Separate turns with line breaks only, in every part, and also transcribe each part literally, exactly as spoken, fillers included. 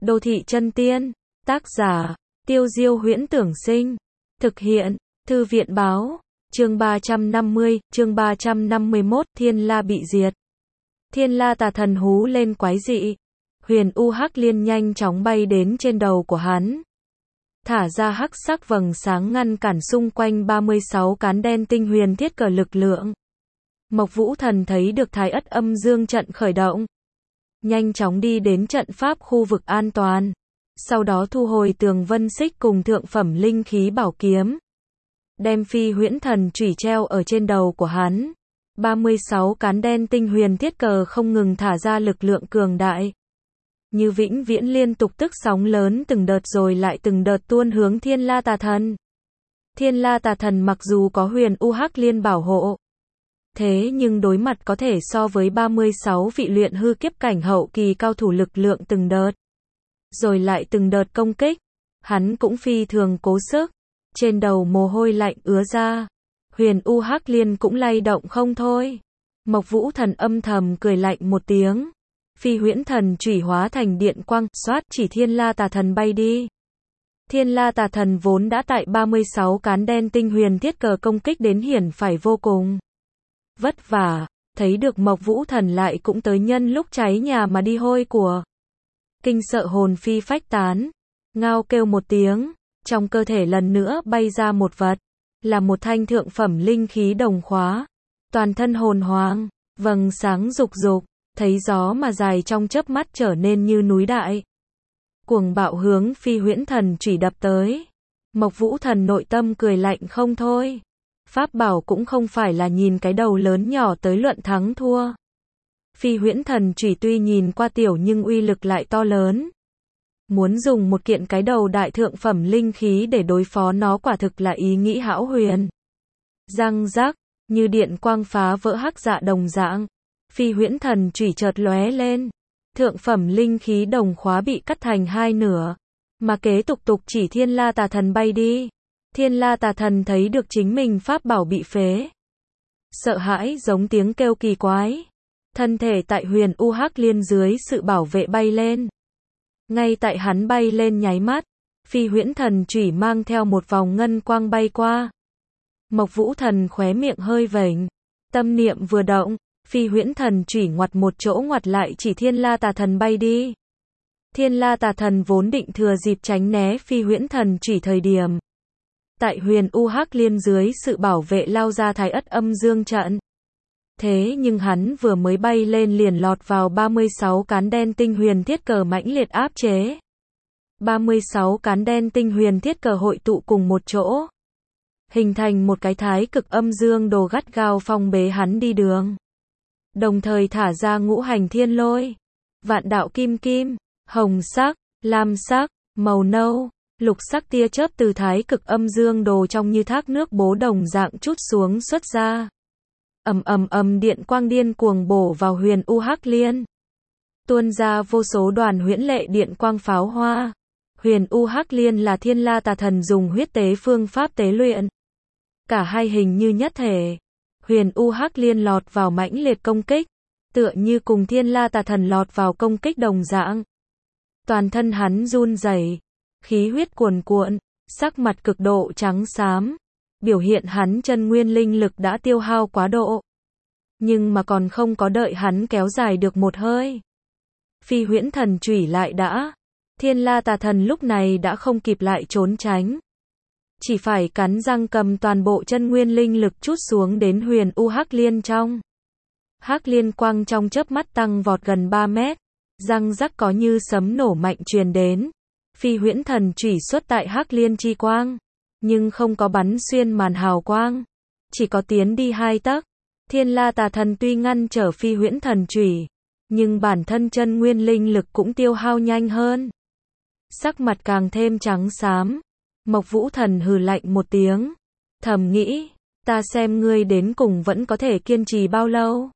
Đô thị chân tiên. Tác giả, Tiêu Diêu Huyễn Tưởng Sinh. Thực hiện, Thư viện Báo. Chương ba trăm năm mươi, chương ba trăm năm mươi mốt, Thiên La bị diệt. Thiên La tà thần hú lên quái dị. Huyền U Hắc Liên nhanh chóng bay đến trên đầu của hắn. Thả ra hắc sắc vầng sáng ngăn cản xung quanh ba mươi sáu cán đen tinh huyền thiết cờ lực lượng. Mộc Vũ Thần thấy được Thái Ất Âm Dương trận khởi động. Nhanh chóng đi đến trận pháp khu vực an toàn. Sau đó thu hồi tường vân xích cùng thượng phẩm linh khí bảo kiếm. Đem phi huyễn thần chủy treo ở trên đầu của hắn. ba mươi sáu cán đen tinh huyền thiết cờ không ngừng thả ra lực lượng cường đại. Như vĩnh viễn liên tục tức sóng lớn từng đợt rồi lại từng đợt tuôn hướng Thiên La tà thần. Thiên La tà thần mặc dù có Huyền U Hắc Liên bảo hộ. Thế nhưng đối mặt có thể so với ba mươi sáu vị luyện hư kiếp cảnh hậu kỳ cao thủ lực lượng từng đợt. Rồi lại từng đợt công kích. Hắn cũng phi thường cố sức. Trên đầu mồ hôi lạnh ứa ra. Huyền U Hắc Liên cũng lay động không thôi. Mộc Vũ Thần âm thầm cười lạnh một tiếng. Phi huyễn thần chủy hóa thành điện quang, xoát chỉ Thiên La tà thần bay đi. Thiên La tà thần vốn đã tại ba mươi sáu cán đen tinh huyền thiết cờ công kích đến hiển phải vô cùng. Vất vả, thấy được Mộc Vũ Thần lại cũng tới nhân lúc cháy nhà mà đi hôi của. Kinh sợ hồn phi phách tán. Ngao kêu một tiếng, trong cơ thể lần nữa bay ra một vật. Là một thanh thượng phẩm linh khí đồng khóa. Toàn thân hồn hoàng, vầng sáng rục rục. Thấy gió mà dài trong chớp mắt trở nên như núi đại. Cuồng bạo hướng phi huyễn thần chủy đập tới. Mộc Vũ Thần nội tâm cười lạnh không thôi. Pháp bảo cũng không phải là nhìn cái đầu lớn nhỏ tới luận thắng thua. Phi huyễn thần chủy tuy nhìn qua tiểu nhưng uy lực lại to lớn. Muốn dùng một kiện cái đầu đại thượng phẩm linh khí để đối phó nó quả thực là ý nghĩ hão huyền. Răng rắc, như điện quang phá vỡ hắc dạ đồng dạng. Phi huyễn thần chủy chợt lóe lên. Thượng phẩm linh khí đồng khóa bị cắt thành hai nửa. Mà kế tục tục chỉ Thiên La tà thần bay đi. Thiên La tà thần thấy được chính mình pháp bảo bị phế. Sợ hãi giống tiếng kêu kỳ quái. Thân thể tại Huyền U Hắc Liên dưới sự bảo vệ bay lên. Ngay tại hắn bay lên nháy mắt. Phi huyễn thần chủy mang theo một vòng ngân quang bay qua. Mộc Vũ Thần khóe miệng hơi vểnh. Tâm niệm vừa động. Phi huyễn thần chủy ngoặt một chỗ ngoặt lại chỉ Thiên La tà thần bay đi. Thiên La tà thần vốn định thừa dịp tránh né phi huyễn thần chủy thời điểm. Tại Huyền U Hắc Liên dưới sự bảo vệ lao ra Thái Ất Âm Dương trận. Thế nhưng hắn vừa mới bay lên liền lọt vào ba mươi sáu cán đen tinh huyền thiết cờ mãnh liệt áp chế. ba mươi sáu cán đen tinh huyền thiết cờ hội tụ cùng một chỗ. Hình thành một cái thái cực âm dương đồ gắt gao phong bế hắn đi đường. Đồng thời thả ra ngũ hành thiên lôi, vạn đạo kim kim, hồng sắc, lam sắc, màu nâu, lục sắc tia chớp từ thái cực âm dương đồ trong như thác nước bố đồng dạng trút xuống xuất ra. Ầm ầm ầm điện quang điên cuồng bổ vào Huyền U Hắc Liên. Tuôn ra vô số đoàn huyễn lệ điện quang pháo hoa. Huyền U Hắc Liên là Thiên La tà thần dùng huyết tế phương pháp tế luyện. Cả hai hình như nhất thể. Huyền U Hắc Liên lọt vào mãnh liệt công kích, tựa như cùng Thiên La tà thần lọt vào công kích đồng dạng. Toàn thân hắn run rẩy, khí huyết cuồn cuộn, sắc mặt cực độ trắng xám, biểu hiện hắn chân nguyên linh lực đã tiêu hao quá độ. Nhưng mà còn không có đợi hắn kéo dài được một hơi. Phi huyễn thần chủy lại đã. Thiên La tà thần lúc này đã không kịp lại trốn tránh. Chỉ phải cắn răng cầm toàn bộ chân nguyên linh lực trút xuống đến Huyền U Hắc Liên trong. Hắc Liên quang trong chớp mắt tăng vọt gần ba mét. Răng rắc có như sấm nổ mạnh truyền đến. Phi huyễn thần chủy xuất tại Hắc Liên chi quang. Nhưng không có bắn xuyên màn hào quang. Chỉ có tiến đi hai tấc. Thiên La tà thần tuy ngăn trở phi huyễn thần chủy. Nhưng bản thân chân nguyên linh lực cũng tiêu hao nhanh hơn. Sắc mặt càng thêm trắng xám. Mộc Vũ Thần hừ lạnh một tiếng. Thầm nghĩ, ta xem ngươi đến cùng vẫn có thể kiên trì bao lâu.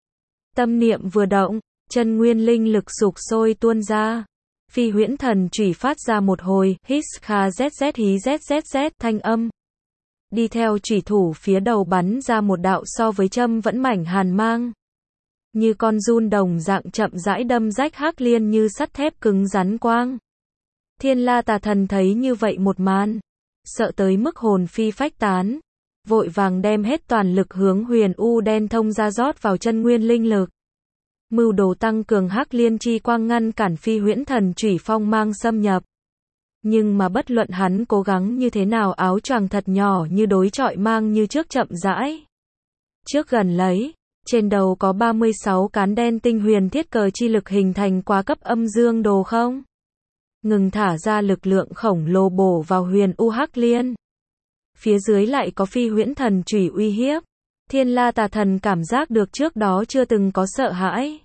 Tâm niệm vừa động, chân nguyên linh lực sục sôi tuôn ra. Phi huyễn thần chủy phát ra một hồi, hít kha zz hí zzz thanh âm. Đi theo chủy thủ phía đầu bắn ra một đạo so với châm vẫn mảnh hàn mang. như con giun đồng dạng chậm rãi đâm rách Hắc Liên như sắt thép cứng rắn quang. Thiên La Tà Thần thấy như vậy một màn, sợ tới mức hồn phi phách tán, vội vàng đem hết toàn lực hướng Huyền U đen thông ra rót vào chân nguyên linh lực. Mưu đồ tăng cường Hắc Liên chi quang ngăn cản Phi Huyễn Thần Chủy phong mang xâm nhập. Nhưng mà bất luận hắn cố gắng như thế nào, áo choàng thật nhỏ như đối chọi mang như trước chậm rãi. Trước gần lấy, trên đầu có ba mươi sáu cán đen tinh huyền thiết cờ chi lực hình thành quá cấp âm dương đồ không ngừng thả ra lực lượng khổng lồ bổ vào Huyền U Hắc Liên. Phía dưới lại có Phi Huyễn Thần Chủy uy hiếp. Thiên La Tà Thần cảm giác được trước đó chưa từng có sợ hãi.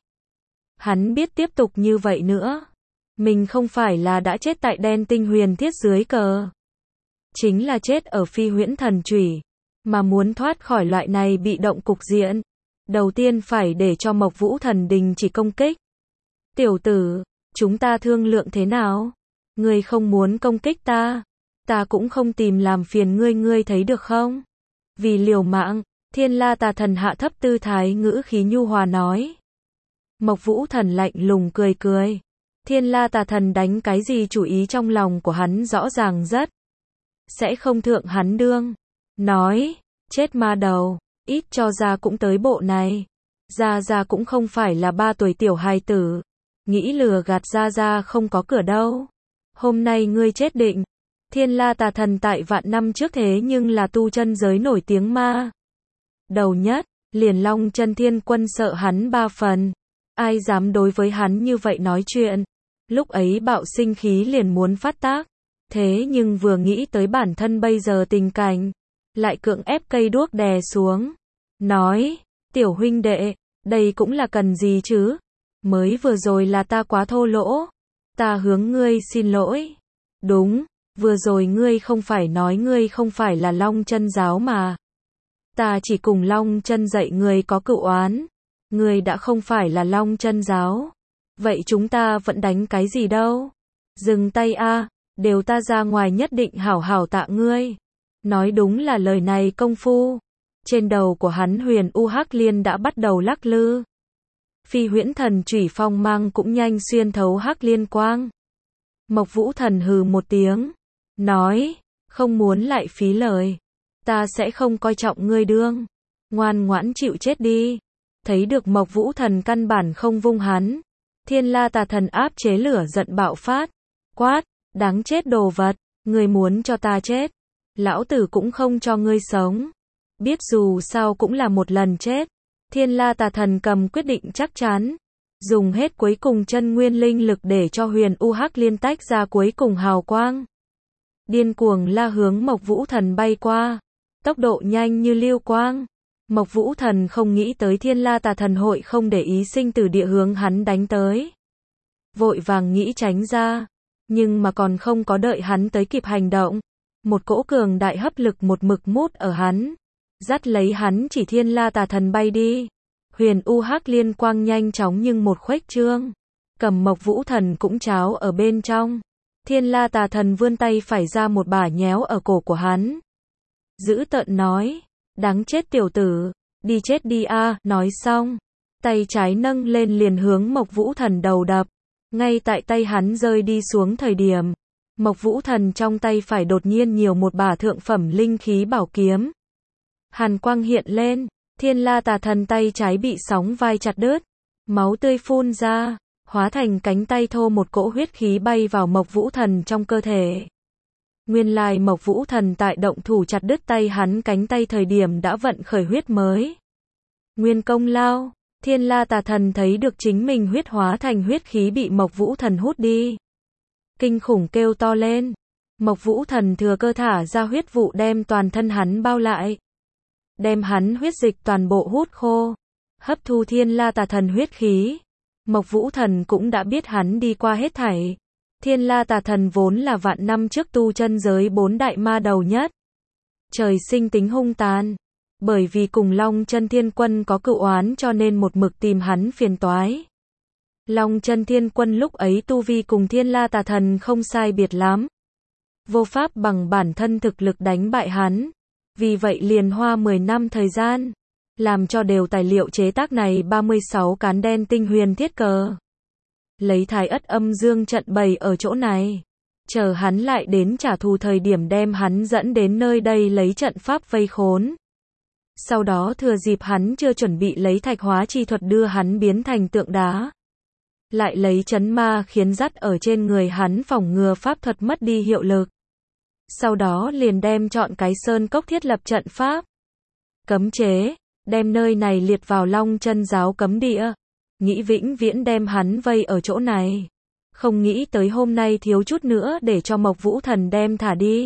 Hắn biết tiếp tục như vậy nữa, mình không phải là đã chết tại đen tinh huyền thiết dưới cờ, chính là chết ở Phi Huyễn Thần Chủy. Mà muốn thoát khỏi loại này bị động cục diện, đầu tiên phải để cho Mộc Vũ Thần đình chỉ công kích. Tiểu tử, chúng ta thương lượng thế nào? Ngươi không muốn công kích ta, ta cũng không tìm làm phiền ngươi, ngươi thấy được không? Vì liều mạng, Thiên La Tà Thần hạ thấp tư thái, ngữ khí nhu hòa nói. Mộc Vũ Thần lạnh lùng cười cười. Thiên La Tà Thần đánh cái gì chủ ý trong lòng của hắn rõ ràng rất. Sẽ không thượng hắn đương. Nói, chết ma đầu, ít cho ra cũng tới bộ này. Ra Ra cũng không phải là ba tuổi tiểu hài tử. Nghĩ lừa gạt Ra Ra không có cửa đâu. Hôm nay ngươi chết định. Thiên La Tà Thần tại vạn năm trước thế nhưng là tu chân giới nổi tiếng ma đầu nhất, liền Long Chân Thiên Quân sợ hắn ba phần. Ai dám đối với hắn như vậy nói chuyện. Lúc ấy bạo sinh khí liền muốn phát tác. Thế nhưng vừa nghĩ tới bản thân bây giờ tình cảnh, lại cưỡng ép cây đuốc đè xuống. Nói, tiểu huynh đệ, đây cũng là cần gì chứ? Mới vừa rồi là ta quá thô lỗ. Ta hướng ngươi xin lỗi. Đúng, vừa rồi ngươi không phải nói ngươi không phải là Long Chân giáo mà. Ta chỉ cùng Long Chân dạy ngươi có cựu oán. Ngươi đã không phải là Long Chân giáo. Vậy chúng ta vẫn đánh cái gì đâu? Dừng tay a, đều ta ra ngoài nhất định hảo hảo tạ ngươi. Nói đúng là lời này công phu. Trên đầu của hắn Huyền U Hắc Liên đã bắt đầu lắc lư. Phi Huyễn Thần Chủy phong mang cũng nhanh xuyên thấu Hắc Liên quang. Mộc Vũ Thần hừ một tiếng, nói, không muốn lại phí lời. Ta sẽ không coi trọng ngươi đương. Ngoan ngoãn chịu chết đi. Thấy được Mộc Vũ Thần căn bản không vung hắn. Thiên La Tà Thần áp chế lửa giận bạo phát. Quát, đáng chết đồ vật, ngươi muốn cho ta chết. Lão tử cũng không cho ngươi sống. Biết dù sao cũng là một lần chết. Thiên La Tà Thần cầm quyết định chắc chắn. Dùng hết cuối cùng chân nguyên linh lực để cho Huyền U Hắc Liên tách ra cuối cùng hào quang. Điên cuồng la hướng Mộc Vũ Thần bay qua. Tốc độ nhanh như lưu quang. Mộc Vũ Thần không nghĩ tới Thiên La Tà Thần hội không để ý sinh tử địa hướng hắn đánh tới. Vội vàng nghĩ tránh ra. Nhưng mà còn không có đợi hắn tới kịp hành động. Một cỗ cường đại hấp lực một mực mút ở hắn. Dắt lấy hắn chỉ Thiên La Tà Thần bay đi. Huyền U Hắc Liên quang nhanh chóng nhưng một khuếch trương. Cầm Mộc Vũ Thần cũng cháo ở bên trong. Thiên La Tà Thần vươn tay phải ra một bả nhéo ở cổ của hắn. Dữ tợn nói. Đáng chết tiểu tử. Đi chết đi a. Nói xong. Tay trái nâng lên liền hướng Mộc Vũ Thần đầu đập. Ngay tại tay hắn rơi đi xuống thời điểm. Mộc Vũ Thần trong tay phải đột nhiên nhiều một bả thượng phẩm linh khí bảo kiếm. Hàn quang hiện lên. Thiên La Tà Thần tay trái bị sóng vai chặt đứt. Máu tươi phun ra. Hóa thành cánh tay thô, một cỗ huyết khí bay vào Mộc Vũ Thần trong cơ thể. Nguyên lai Mộc Vũ Thần tại động thủ chặt đứt tay hắn cánh tay thời điểm đã vận khởi huyết mới. Nguyên công lao. Thiên La Tà Thần thấy được chính mình huyết hóa thành huyết khí bị Mộc Vũ Thần hút đi. Kinh khủng kêu to lên. Mộc Vũ Thần thừa cơ thả ra huyết vụ đem toàn thân hắn bao lại. Đem hắn huyết dịch toàn bộ hút khô. Hấp thu Thiên La Tà Thần huyết khí. Mộc Vũ Thần cũng đã biết hắn đi qua hết thảy. Thiên La Tà Thần vốn là vạn năm trước tu chân giới bốn đại ma đầu nhất. Trời sinh tính hung tàn. Bởi vì cùng Long Chân Thiên Quân có cựu oán cho nên một mực tìm hắn phiền toái. Long Chân Thiên Quân lúc ấy tu vi cùng Thiên La Tà Thần không sai biệt lắm. Vô pháp bằng bản thân thực lực đánh bại hắn. Vì vậy liền hoa mười năm thời gian. làm cho đều tài liệu chế tác này ba mươi sáu cán đen tinh huyền thiết cờ. Lấy Thái Ất Âm Dương trận bày ở chỗ này. Chờ hắn lại đến trả thù thời điểm đem hắn dẫn đến nơi đây lấy trận pháp vây khốn. Sau đó thừa dịp hắn chưa chuẩn bị lấy thạch hóa chi thuật đưa hắn biến thành tượng đá. Lại lấy chấn ma khiến dắt ở trên người hắn phòng ngừa pháp thuật mất đi hiệu lực. Sau đó liền đem chọn cái sơn cốc thiết lập trận pháp. Cấm chế, đem nơi này liệt vào Long Chân giáo cấm địa. Nghĩ vĩnh viễn đem hắn vây ở chỗ này. Không nghĩ tới hôm nay thiếu chút nữa để cho Mộc Vũ Thần đem thả đi.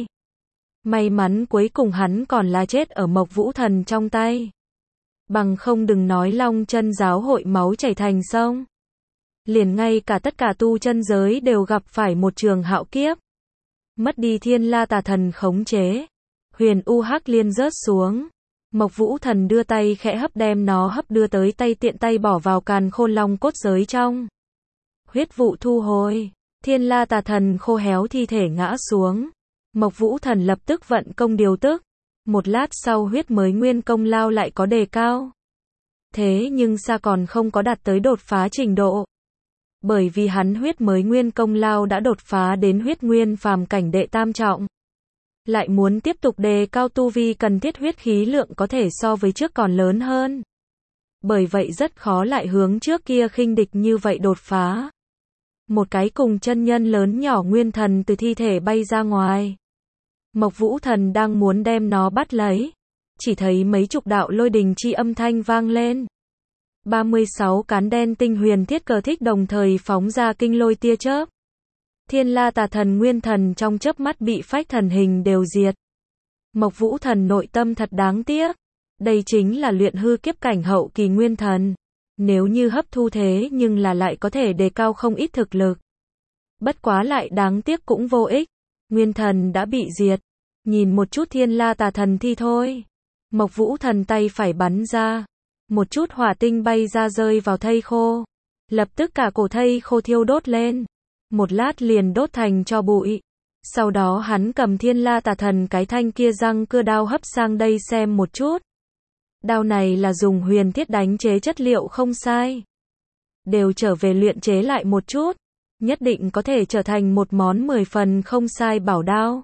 May mắn cuối cùng hắn còn là chết ở Mộc Vũ Thần trong tay. Bằng không đừng nói Long Chân giáo hội máu chảy thành sông. Liền ngay cả tất cả tu chân giới đều gặp phải một trường hạo kiếp. Mất đi Thiên La Tà Thần khống chế. Huyền U Hắc Liên rớt xuống. Mộc Vũ Thần đưa tay khẽ hấp đem nó hấp đưa tới tay tiện tay bỏ vào Càn Khôn Long cốt giới trong. Huyết vụ thu hồi. Thiên La Tà Thần khô héo thi thể ngã xuống. Mộc Vũ Thần lập tức vận công điều tức. Một lát sau huyết mới nguyên công lao lại có đề cao. Thế nhưng xa còn không có đạt tới đột phá trình độ. Bởi vì hắn huyết mới nguyên công lao đã đột phá đến huyết nguyên phàm cảnh đệ tam trọng. Lại muốn tiếp tục đề cao tu vi cần thiết huyết khí lượng có thể so với trước còn lớn hơn. Bởi vậy rất khó lại hướng trước kia khinh địch như vậy đột phá. Một cái cùng chân nhân lớn nhỏ nguyên thần từ thi thể bay ra ngoài. Mộc Vũ Thần đang muốn đem nó bắt lấy. Chỉ thấy mấy chục đạo lôi đình chi âm thanh vang lên. ba mươi sáu cán đen tinh huyền thiết cờ thích đồng thời phóng ra kinh lôi tia chớp. Thiên La Tà Thần nguyên thần trong chớp mắt bị phách thần hình đều diệt. Mộc Vũ Thần nội tâm thật đáng tiếc. Đây chính là luyện hư kiếp cảnh hậu kỳ nguyên thần. Nếu như hấp thu thế nhưng là lại có thể đề cao không ít thực lực. Bất quá lại đáng tiếc cũng vô ích. Nguyên thần đã bị diệt. Nhìn một chút Thiên La Tà Thần thi thôi. Mộc Vũ Thần tay phải bắn ra. Một chút hỏa tinh bay ra rơi vào thây khô. Lập tức cả cổ thây khô thiêu đốt lên. Một lát liền đốt thành tro bụi. Sau đó hắn cầm Thiên La Tà Thần cái thanh kia răng cưa đao hấp sang đây xem một chút. Đao này là dùng huyền thiết đánh chế chất liệu không sai. Đều trở về luyện chế lại một chút. Nhất định có thể trở thành một món mười phần không sai bảo đao.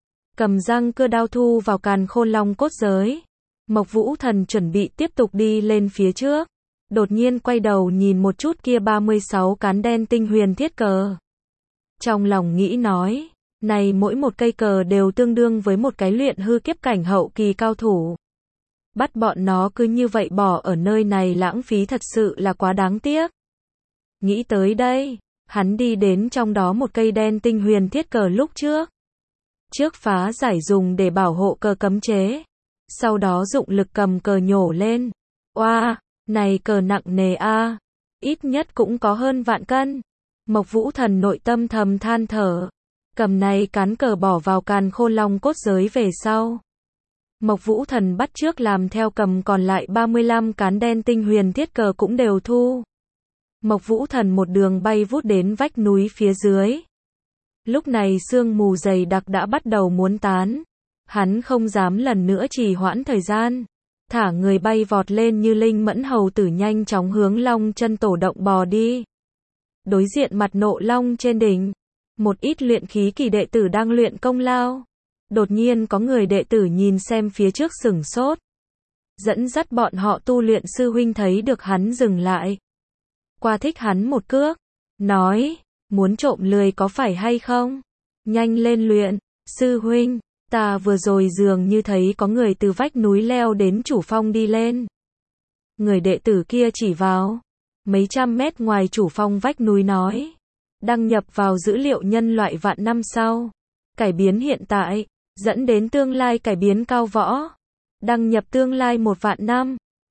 Cầm răng cưa đao thu vào Càn Khôn Long cốt giới. Mộc Vũ Thần chuẩn bị tiếp tục đi lên phía trước. Đột nhiên quay đầu nhìn một chút kia ba mươi sáu cán đen tinh huyền thiết cờ. Trong lòng nghĩ nói, này mỗi một cây cờ đều tương đương với một cái luyện hư kiếp cảnh hậu kỳ cao thủ. Bắt bọn nó cứ như vậy bỏ ở nơi này lãng phí thật sự là quá đáng tiếc. Nghĩ tới đây, hắn đi đến trong đó một cây đen tinh huyền thiết cờ lúc trước. Trước phá giải dùng để bảo hộ cờ cấm chế. Sau đó dụng lực cầm cờ nhổ lên. Oa, wow, này cờ nặng nề a, ít nhất cũng có hơn vạn cân. Mộc Vũ Thần nội tâm thầm than thở. Cầm này cán cờ bỏ vào Càn Khôn Long cốt giới về sau. Mộc Vũ Thần bắt trước làm theo cầm còn lại ba mươi lăm cán đen tinh huyền thiết cờ cũng đều thu. Mộc Vũ Thần một đường bay vút đến vách núi phía dưới. Lúc này sương mù dày đặc đã bắt đầu muốn tán. Hắn không dám lần nữa trì hoãn thời gian. Thả người bay vọt lên như linh mẫn hầu tử nhanh chóng hướng Long Chân tổ động bò đi. Đối diện mặt nộ long trên đỉnh. Một ít luyện khí kỳ đệ tử đang luyện công lao. Đột nhiên có người đệ tử nhìn xem phía trước sửng sốt. Dẫn dắt bọn họ tu luyện sư huynh thấy được hắn dừng lại. Qua thích hắn một cước. Nói, muốn trộm lười có phải hay không? Nhanh lên luyện, sư huynh. Ta vừa rồi dường như thấy có người từ vách núi leo đến chủ phong đi lên. Người đệ tử kia chỉ vào. Mấy trăm mét ngoài chủ phong vách núi nói. Đăng nhập vào dữ liệu nhân loại vạn năm sau. Cải biến hiện tại. Dẫn đến tương lai cải biến cao võ. Đăng nhập tương lai một vạn năm.